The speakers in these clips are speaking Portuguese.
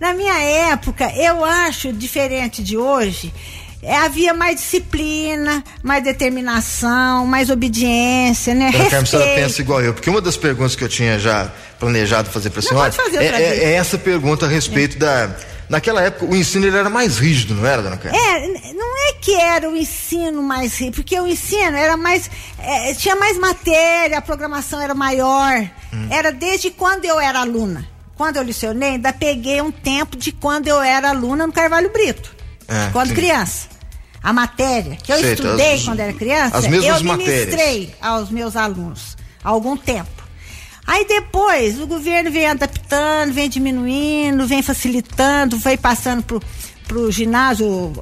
Na minha época, eu acho diferente de hoje. Havia mais disciplina, mais determinação, mais obediência, né? Respeito. A senhora pensa igual eu, porque uma das perguntas que eu tinha já planejado fazer para a senhora é essa pergunta a respeito naquela época o ensino ele era mais rígido, não era, dona Carmen? Não é que era o ensino mais rígido, porque o ensino era mais, tinha mais matéria, a programação era maior, era desde quando eu era aluna. Quando eu licionei, ainda peguei um tempo de quando eu era aluna no Carvalho Brito, quando criança. A matéria que eu estudei quando era criança, eu ministrei aos meus alunos há algum tempo. Aí depois o governo vem adaptando, vem diminuindo, vem facilitando, vai passando pro ginásio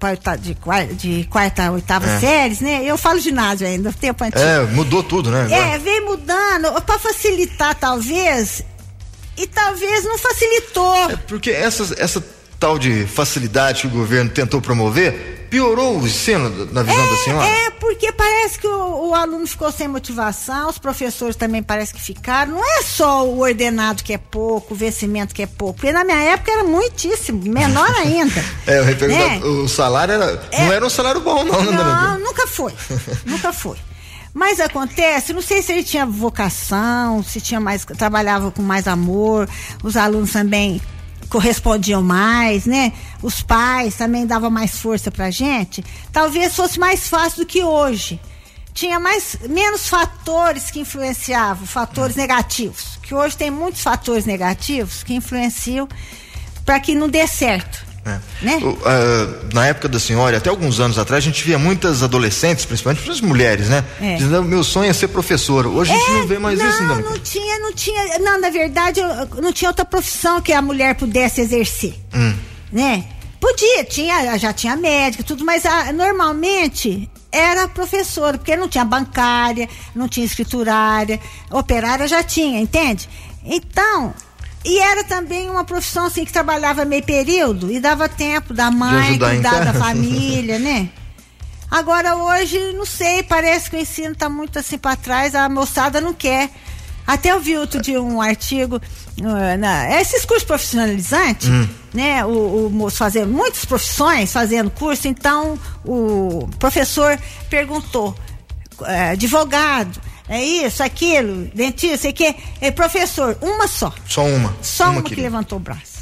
de quarta a oitava séries, né? Eu falo ginásio ainda, tempo antigo. Mudou tudo, né? Vem mudando para facilitar talvez, e talvez não facilitou. Porque essa tal de facilidade que o governo tentou promover piorou o ensino na visão da senhora? Porque parece que o aluno ficou sem motivação, os professores também parece que ficaram. Não é só o ordenado que é pouco, o vencimento que é pouco, porque na minha época era muitíssimo, menor ainda. Eu ia perguntar, o salário não era um salário bom, não. Não, nunca foi. Nunca foi. Mas acontece, não sei se ele tinha vocação, se tinha trabalhava com mais amor, os alunos também correspondiam mais, né? Os pais também davam mais força pra gente. Talvez fosse mais fácil do que hoje. Tinha menos fatores que influenciavam, fatores negativos. Que hoje tem muitos fatores negativos que influenciam para que não dê certo. Né? Na época da senhora, até alguns anos atrás, a gente via muitas adolescentes, principalmente as mulheres, né? Dizendo, meu sonho é ser professora. Hoje a gente não vê mais isso, né? Não tinha. Não, na verdade, não tinha outra profissão que a mulher pudesse exercer. Né? Podia, já tinha médica, tudo, mas normalmente era professora, porque não tinha bancária, não tinha escriturária, operária já tinha, entende? Então. E era também uma profissão assim que trabalhava meio período e dava tempo da mãe, cuidar da família, né? Agora hoje, não sei, parece que o ensino tá muito assim para trás, a moçada não quer. Até eu vi outro dia um artigo, esses cursos profissionalizantes, né? O moço fazendo muitas profissões, fazendo curso, então o professor perguntou, advogado, isso, aquilo, dentista, sei que, professor, uma só. Só uma. Só uma que levantou o braço.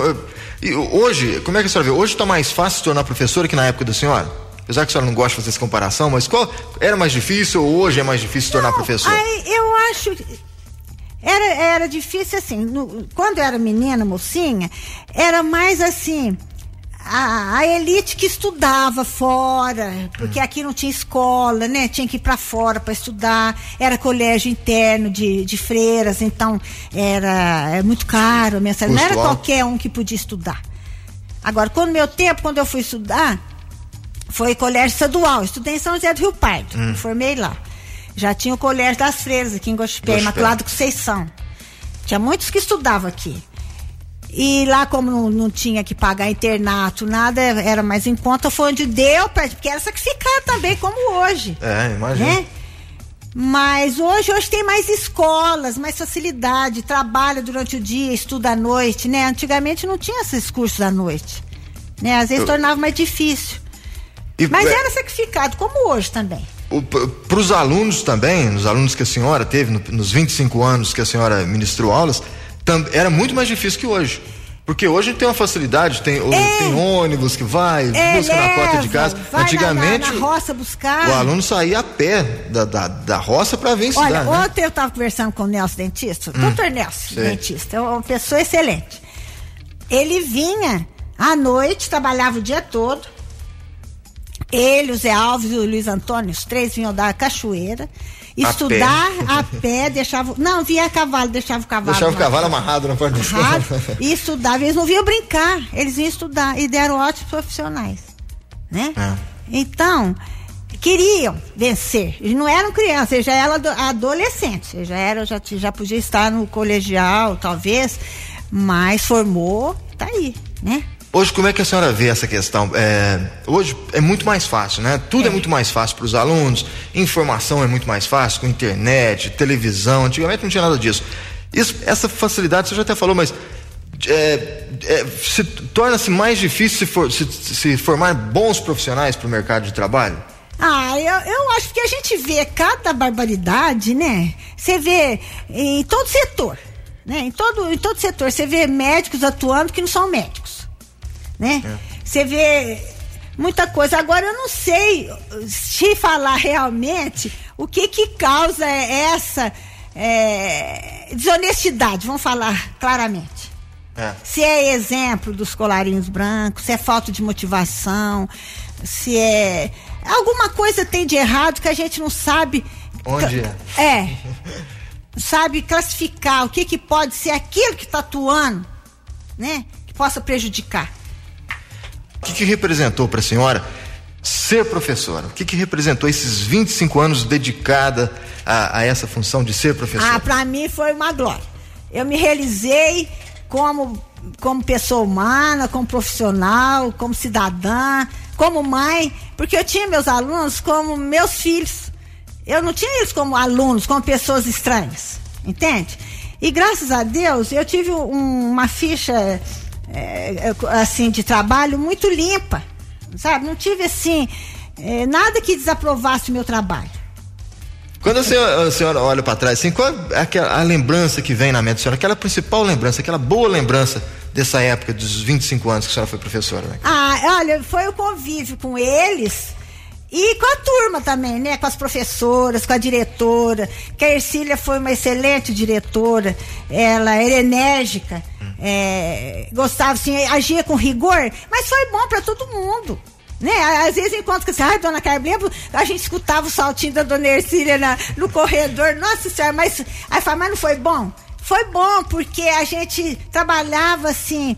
Hoje, como é que a senhora vê? Hoje está mais fácil se tornar professora que na época da senhora? Apesar que a senhora não gosta de fazer essa comparação, mas qual era mais difícil ou hoje é mais difícil se tornar professora? Eu acho era difícil assim, quando eu era menina, mocinha, era mais assim, a elite que estudava fora, porque aqui não tinha escola, né? Tinha que ir para fora para estudar, era colégio interno de freiras, então era muito caro a mensalidade, não era qualquer um que podia estudar. Agora, quando eu fui estudar, foi colégio estadual, estudei em São José do Rio Pardo, me formei lá. Já tinha o colégio das freiras aqui em Guaxupé, Imaculado Conceição. Tinha muitos que estudavam aqui. E lá, como não tinha que pagar internato, nada, era mais em conta, foi onde deu, porque era sacrificar também, como hoje. Imagina. Né? Mas hoje tem mais escolas, mais facilidade, trabalha durante o dia, estuda à noite, né? Antigamente não tinha esses cursos à noite, né? Às vezes tornava mais difícil. Mas era sacrificado, como hoje também. Para os alunos também, os alunos que a senhora teve nos 25 anos que a senhora ministrou aulas, era muito mais difícil que hoje. Porque hoje tem uma facilidade, tem ônibus que busca na porta de casa. Antigamente, na roça buscar. O aluno saía a pé da roça para vir estudar. Olha, ontem eu estava conversando com o Nelson Dentista, doutor Nelson Dentista, é uma pessoa excelente. Ele vinha à noite, trabalhava o dia todo. Ele, o Zé Alves e o Luiz Antônio, os três vinham da Cachoeira, estudar a pé, vinha a cavalo, deixava o cavalo. Deixava o cavalo amarrado na porta da escola. E estudava, eles não vinham brincar, eles vinham estudar e deram ótimos profissionais, né? Então, queriam vencer, eles não eram crianças, eles já eram adolescentes, eles já podia estar no colegial, talvez, mas formou, tá aí, né? Hoje, como é que a senhora vê essa questão? Hoje é muito mais fácil, né? Tudo é muito mais fácil para os alunos, informação é muito mais fácil, com internet, televisão, antigamente não tinha nada disso. Essa facilidade, você já até falou, mas torna-se mais difícil se formar bons profissionais para o mercado de trabalho? Eu acho que a gente vê cada barbaridade, né? Você vê em todo setor, né? Em todo setor, você vê médicos atuando que não são médicos, né? Você vê muita coisa. Agora, eu não sei te falar realmente o que causa essa desonestidade, vamos falar claramente. Se é exemplo dos colarinhos brancos, se é falta de motivação, se é... Alguma coisa tem de errado que a gente não sabe... Onde sabe classificar o que pode ser aquilo que está atuando, né? Que possa prejudicar. O que representou para a senhora ser professora? O que representou esses 25 anos dedicada a essa função de ser professora? Para mim foi uma glória. Eu me realizei como pessoa humana, como profissional, como cidadã, como mãe, porque eu tinha meus alunos como meus filhos. Eu não tinha eles como alunos, como pessoas estranhas, entende? E graças a Deus eu tive uma ficha assim de trabalho muito limpa, sabe? Não tive assim nada que desaprovasse o meu trabalho. Quando a senhora olha para trás, assim, qual é a lembrança que vem na mente da senhora? Aquela principal lembrança, aquela boa lembrança dessa época, dos 25 anos que a senhora foi professora, né? Olha, foi o convívio com eles e com a turma também, né? Com as professoras, com a diretora, que a Ercília foi uma excelente diretora, ela era enérgica, gostava, assim, agia com rigor, mas foi bom para todo mundo. Né? Às vezes, enquanto que você, dona Carminha, a gente escutava o saltinho da dona Ercília no corredor. Nossa senhora, mas não foi bom? Foi bom, porque a gente trabalhava assim,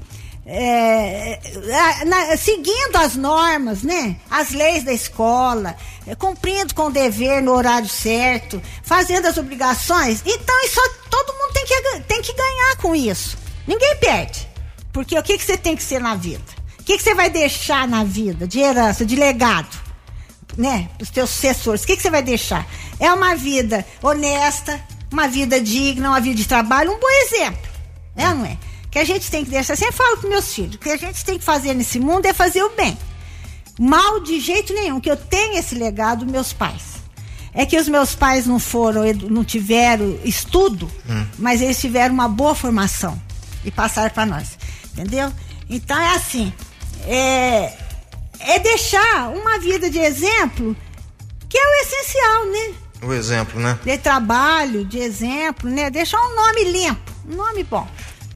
seguindo as normas, né? As leis da escola, cumprindo com o dever no horário certo, fazendo as obrigações. Então, todo mundo tem que ganhar com isso. Ninguém perde. Porque o que você tem que ser na vida? O que você vai deixar na vida, de herança, de legado, né? Os teus sucessores, o que você vai deixar? É uma vida honesta, uma vida digna, uma vida de trabalho, um bom exemplo, né, não é? Que a gente tem que deixar, sempre falo com meus filhos, o que a gente tem que fazer nesse mundo é fazer o bem. Mal de jeito nenhum, que eu tenho esse legado dos meus pais. É que os meus pais não tiveram estudo, mas eles tiveram uma boa formação e passaram para nós, entendeu? Então é assim, deixar uma vida de exemplo, que é o essencial, né? O exemplo, né? De trabalho, de exemplo, né? Deixar um nome limpo, um nome bom.